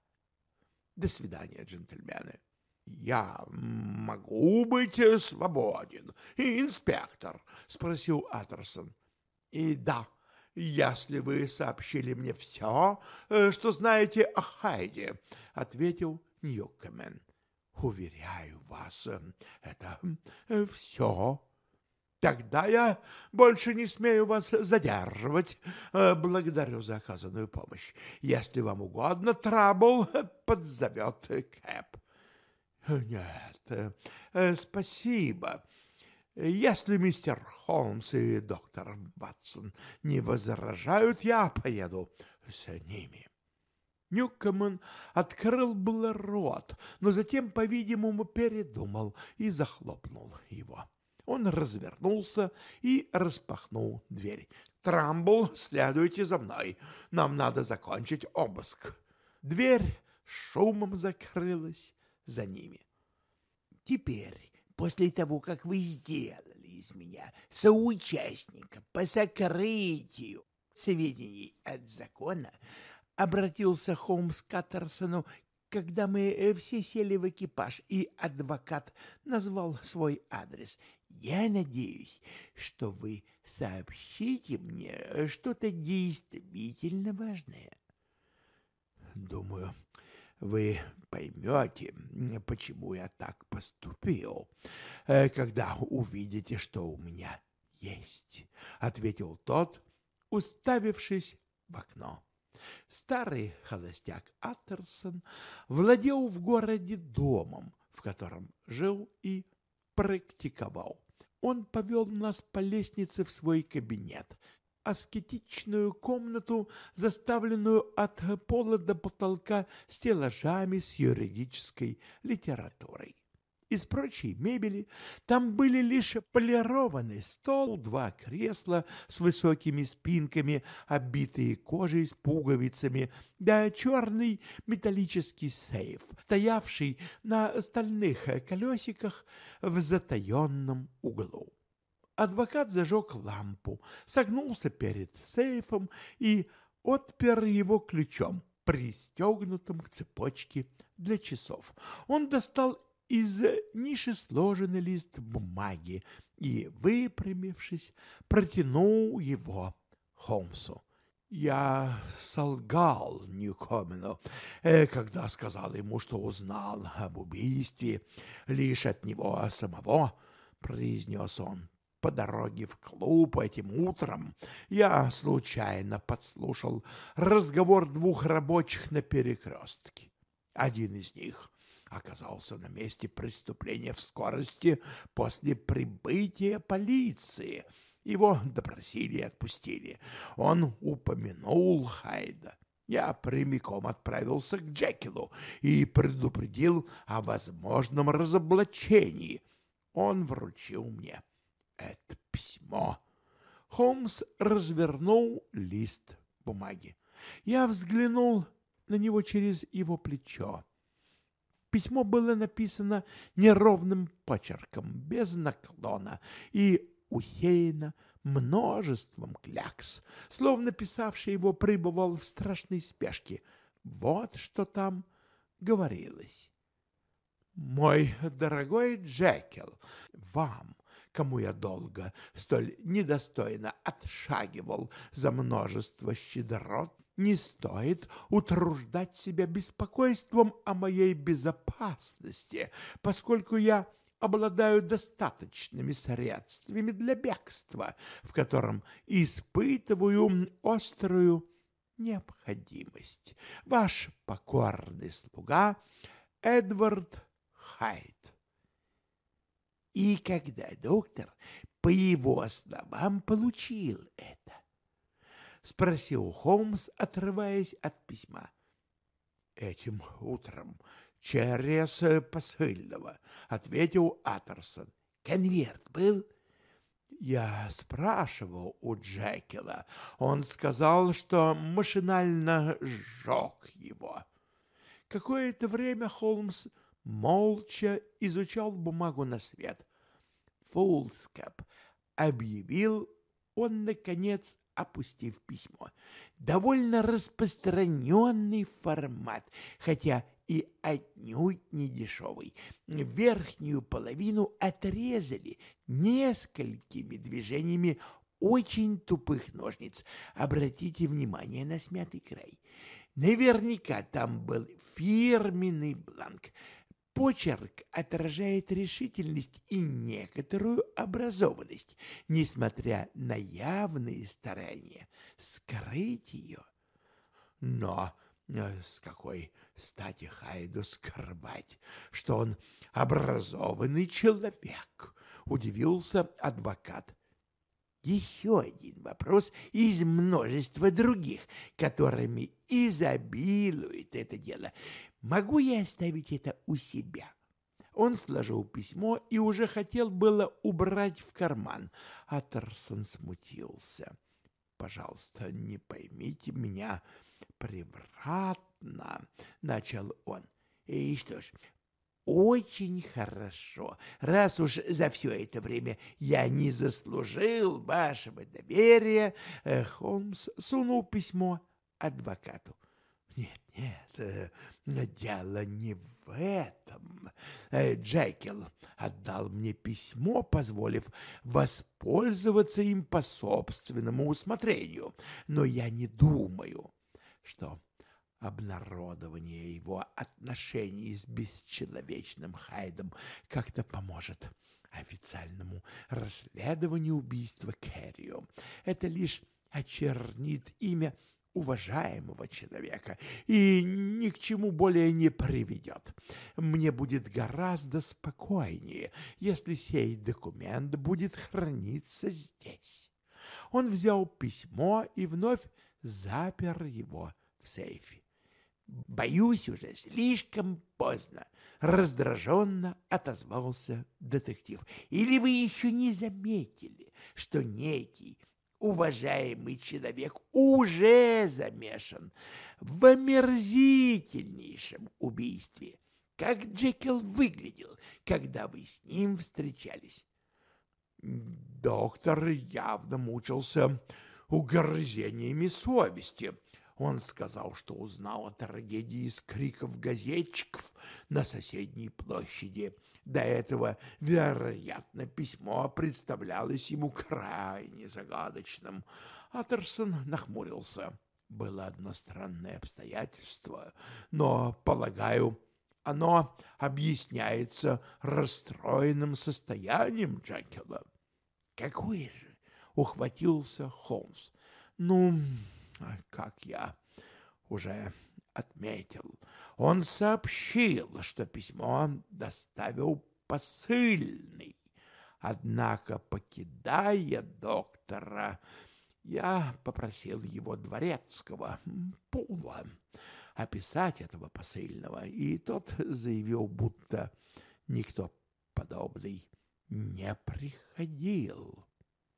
До свидания, джентльмены. «Я могу быть свободен, инспектор?» — спросил Аттерсон. «И да, если вы сообщили мне все, что знаете о Хайде», — ответил Ньюкомен. «Уверяю вас, это все. Тогда я больше не смею вас задерживать. Благодарю за оказанную помощь. Если вам угодно, Трабл подзовет Кэп». «Нет, спасибо. Если мистер Холмс и доктор Ватсон не возражают, я поеду с ними». Ньюкомен открыл было рот, но затем, по-видимому, передумал и захлопнул его. Он развернулся и распахнул дверь. «Трамбл, следуйте за мной. Нам надо закончить обыск». Дверь шумом закрылась за ними. «Теперь, после того, как вы сделали из меня соучастника по сокрытию сведений от закона, — обратился Холмс к Аттерсону, когда мы все сели в экипаж, и адвокат назвал свой адрес, — я надеюсь, что вы сообщите мне что-то действительно важное. Думаю, вы поймете, почему я так поступил, когда увидите, что у меня есть, — ответил тот, уставившись в окно. Старый холостяк Аттерсон владел в городе домом, в котором жил и практиковал. Он повел нас по лестнице в свой кабинет, аскетичную комнату, заставленную от пола до потолка стеллажами с юридической литературой. Из прочей мебели там были лишь полированный стол, 2 кресла с высокими спинками, обитые кожей с пуговицами, да черный металлический сейф, стоявший на стальных колесиках в затаенном углу. Адвокат зажег лампу, согнулся перед сейфом и отпер его ключом, пристегнутым к цепочке для часов. Он достал из ниши сложенный лист бумаги и, выпрямившись, протянул его Холмсу. «Я солгал Ньюкомену, когда сказал ему, что узнал об убийстве лишь от него самого», — произнес он. «По дороге в клуб этим утром я случайно подслушал разговор 2 рабочих на перекрестке. Один из них оказался на месте преступления в скорости после прибытия полиции. Его допросили и отпустили. Он упомянул Хайда. Я прямиком отправился к Джекилу и предупредил о возможном разоблачении. Он вручил мне это письмо». Холмс развернул лист бумаги. Я взглянул на него через его плечо. Письмо было написано неровным почерком, без наклона, и усеяно множеством клякс, словно писавший его пребывал в страшной спешке. Вот что там говорилось. «Мой дорогой Джекил, вам, кому я долго столь недостойно отшагивал за множество щедрот, не стоит утруждать себя беспокойством о моей безопасности, поскольку я обладаю достаточными средствами для бегства, в котором испытываю острую необходимость. Ваш покорный слуга Эдвард Хайд». И когда доктор, по его словам, получил это? — спросил Холмс, отрываясь от письма. — Этим утром через посыльного, — ответил Аттерсон. — Конверт был? — Я спрашивал у Джекила. Он сказал, что машинально сжег его. — Какое-то время Холмс молча изучал бумагу на свет. «Фулскап», — объявил он, наконец, опустив письмо. «Довольно распространенный формат, хотя и отнюдь не дешевый. Верхнюю половину отрезали несколькими движениями очень тупых ножниц. Обратите внимание на смятый край. Наверняка там был фирменный бланк. Почерк отражает решительность и некоторую образованность, несмотря на явные старания скрыть ее. Но с какой стати Хайду скрывать, что он образованный человек? Удивился адвокат. Еще один вопрос из множества других, которыми изобилует это дело. Могу я оставить это у себя? Он сложил письмо и уже хотел было убрать в карман. Аттерсон смутился. «Пожалуйста, не поймите меня превратно», — начал он. «И что ж, очень хорошо, раз уж за все это время я не заслужил вашего доверия». Холмс сунул письмо адвокату. «Нет, дело не в этом. Джекил отдал мне письмо, позволив воспользоваться им по собственному усмотрению, но я не думаю, что обнародование его отношений с бесчеловечным Хайдом как-то поможет официальному расследованию убийства Керрио. Это лишь очернит имя уважаемого человека и ни к чему более не приведет. Мне будет гораздо спокойнее, если сей документ будет храниться здесь». Он взял письмо и вновь запер его в сейфе. «Боюсь, уже слишком поздно», — раздраженно отозвался детектив. «Или вы еще не заметили, что некий уважаемый человек уже замешан в омерзительнейшем убийстве? Как Джекил выглядел, когда вы с ним встречались?» Доктор явно мучился угрызениями совести. Он сказал, что узнал о трагедии из криков газетчиков на соседней площади. До этого, вероятно, письмо представлялось ему крайне загадочным. Аттерсон нахмурился. Было одно странное обстоятельство, но, полагаю, оно объясняется расстроенным состоянием Джекила. «Какое же?» — ухватился Холмс. «Ну, как я уже отметил, он сообщил, что письмо доставил посыльный. Однако, покидая доктора, я попросил его дворецкого Пула описать этого посыльного, и тот заявил, будто никто подобный не приходил.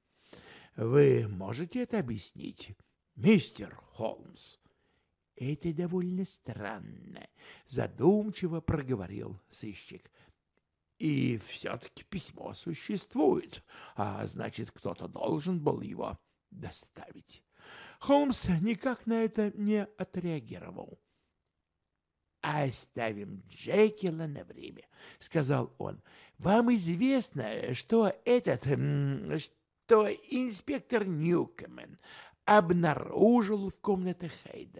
Вы можете это объяснить, мистер Холмс?» «Это довольно странно», — задумчиво проговорил сыщик. «И все-таки письмо существует, а значит, кто-то должен был его доставить». Холмс никак на это не отреагировал. «Оставим Джекила на время», — сказал он. «Вам известно, что что инспектор Ньюкомен обнаружил в комнате Хайда?»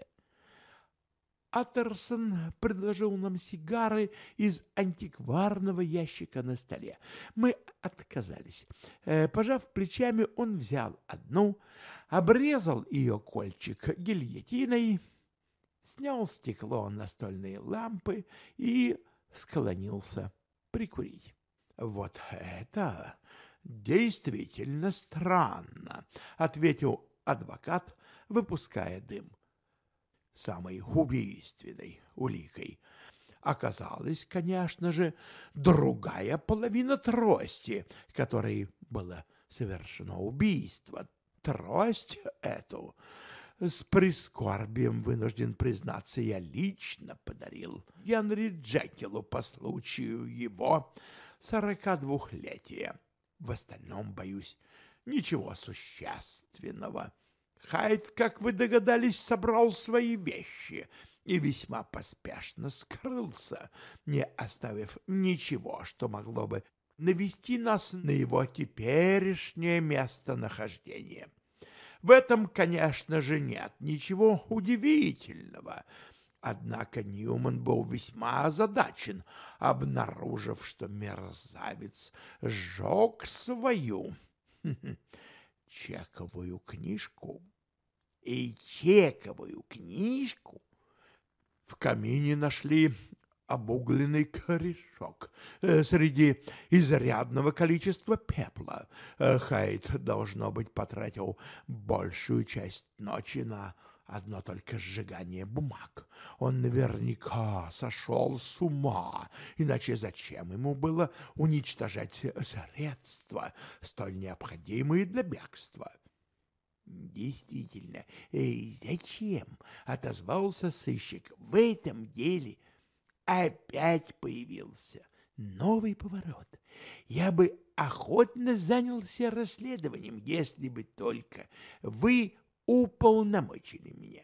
Аттерсон предложил нам сигары из антикварного ящика на столе. Мы отказались. Пожав плечами, он взял одну, обрезал ее кольчик гильотиной, снял стекло настольной лампы и склонился прикурить. «Вот это действительно странно», — ответил адвокат, выпуская дым. Самой убийственной уликой оказалась, конечно же, другая половина трости, которой было совершено убийство. Трость эту С прискорбием вынужден признаться, я лично подарил Генри Джекилу по случаю его 42-летия. В остальном, боюсь, ничего существенного. Хайд, как вы догадались, собрал свои вещи и весьма поспешно скрылся, не оставив ничего, что могло бы навести нас на его теперешнее местонахождение. В этом, конечно же, нет ничего удивительного. Однако Ньюман был весьма озадачен, обнаружив, что мерзавец сжег свою чековую книжку. И чековую книжку в камине нашли обугленный корешок среди изрядного количества пепла. Хайд, должно быть, потратил большую часть ночи на одно только сжигание бумаг. Он наверняка сошел с ума, иначе зачем ему было уничтожать средства, столь необходимые для бегства? Действительно, зачем? Отозвался сыщик. В этом деле опять появился новый поворот. Я бы охотно занялся расследованием, если бы только вы уполномочили меня.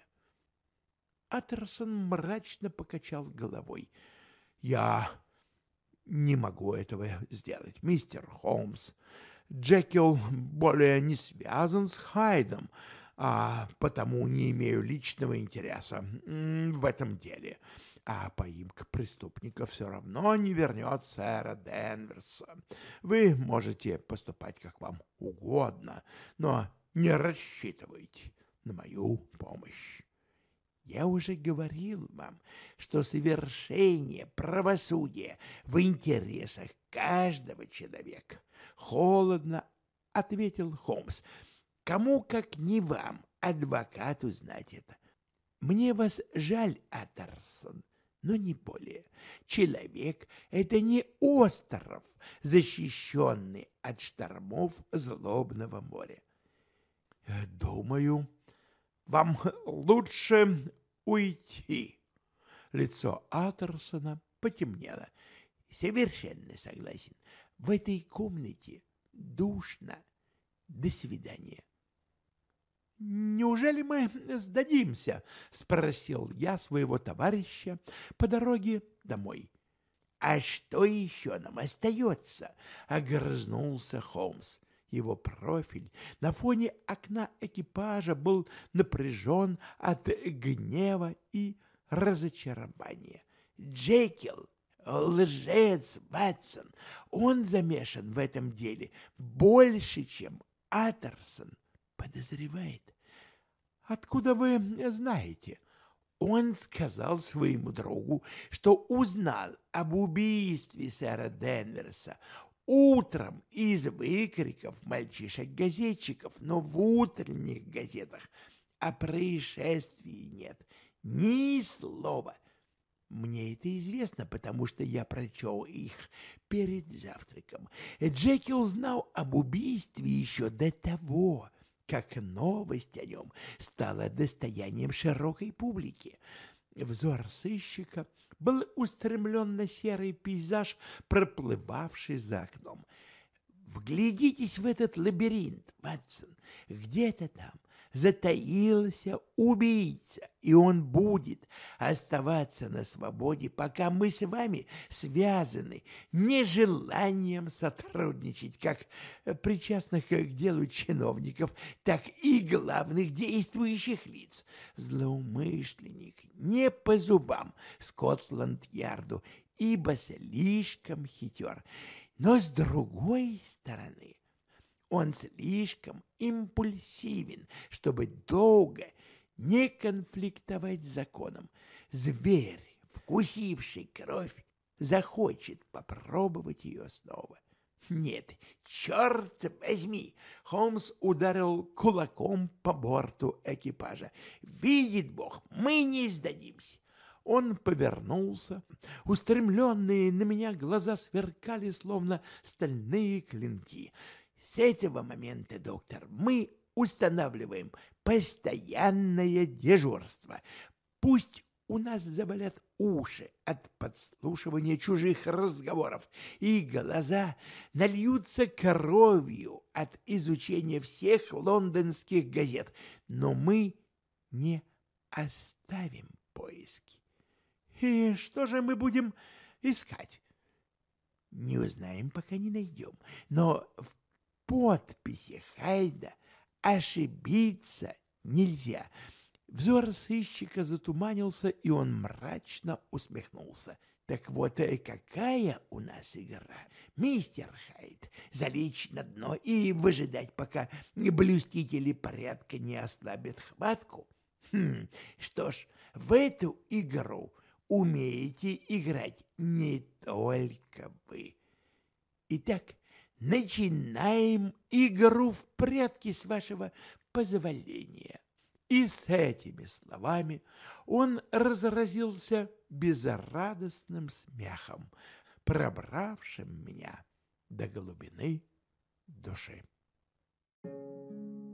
Аттерсон мрачно покачал головой. Я не могу этого сделать, мистер Холмс. Джекил более не связан с Хайдом, а потому не имею личного интереса в этом деле. А поимка преступника все равно не вернет сэра Денверса. Вы можете поступать как вам угодно, но не рассчитывайте на мою помощь. Я уже говорил вам, что совершение правосудия в интересах каждого человека. Холодно ответил Холмс. Кому, как не вам, адвокату, знать это? Мне вас жаль, Аттерсон, но не более. Человек — это не остров, защищенный от штормов злобного моря. Думаю, вам лучше уйти. Лицо Аттерсона потемнело. Совершенно согласен. В этой комнате душно. До свидания. «Неужели мы сдадимся?» — спросил я своего товарища по дороге домой. «А что еще нам остается?» — огрызнулся Холмс. Его профиль на фоне окна экипажа был напряжен от гнева и разочарования. «Джекил — лжец, Ватсон. Он замешан в этом деле больше, чем Аттерсон подозревает». «Откуда вы знаете?» Он сказал своему другу, что узнал об убийстве сэра Денверса утром из выкриков мальчишек-газетчиков, но в утренних газетах о происшествии нет ни слова. Мне это известно, потому что я прочел их перед завтраком. Джекил знал об убийстве еще до того, как новость о нем стала достоянием широкой публики. Взор сыщика был устремлен на серый пейзаж, проплывавший за окном. Вглядитесь в этот лабиринт, Ватсон. Где-то там затаился убийца, и он будет оставаться на свободе, пока мы с вами связаны нежеланием сотрудничать как причастных к делу чиновников, так и главных действующих лиц. Злоумышленник не по зубам Скотланд-Ярду, ибо слишком хитер. Но с другой стороны, он слишком импульсивен, чтобы долго не конфликтовать с законом. Зверь, вкусивший кровь, захочет попробовать ее снова. Нет, черт возьми! Холмс ударил кулаком по борту экипажа. Видит Бог, мы не сдадимся. Он повернулся. Устремленные на меня глаза сверкали, словно стальные клинки. С этого момента, доктор, мы устанавливаем постоянное дежурство. Пусть у нас заболят уши от подслушивания чужих разговоров, и глаза нальются кровью от изучения всех лондонских газет, но мы не оставим поиски. И что же мы будем искать? Не узнаем, пока не найдем. Но в подписи Хайда ошибиться нельзя. Взор сыщика затуманился, и он мрачно усмехнулся. Так вот, какая у нас игра? Мистер Хайд, залечь на дно и выжидать, пока блюстители порядка не ослабят хватку? Что ж, в эту игру умеете играть не только вы. Итак, начинаем игру в прятки с вашего позволения. И с этими словами он разразился безрадостным смехом, пробравшим меня до глубины души.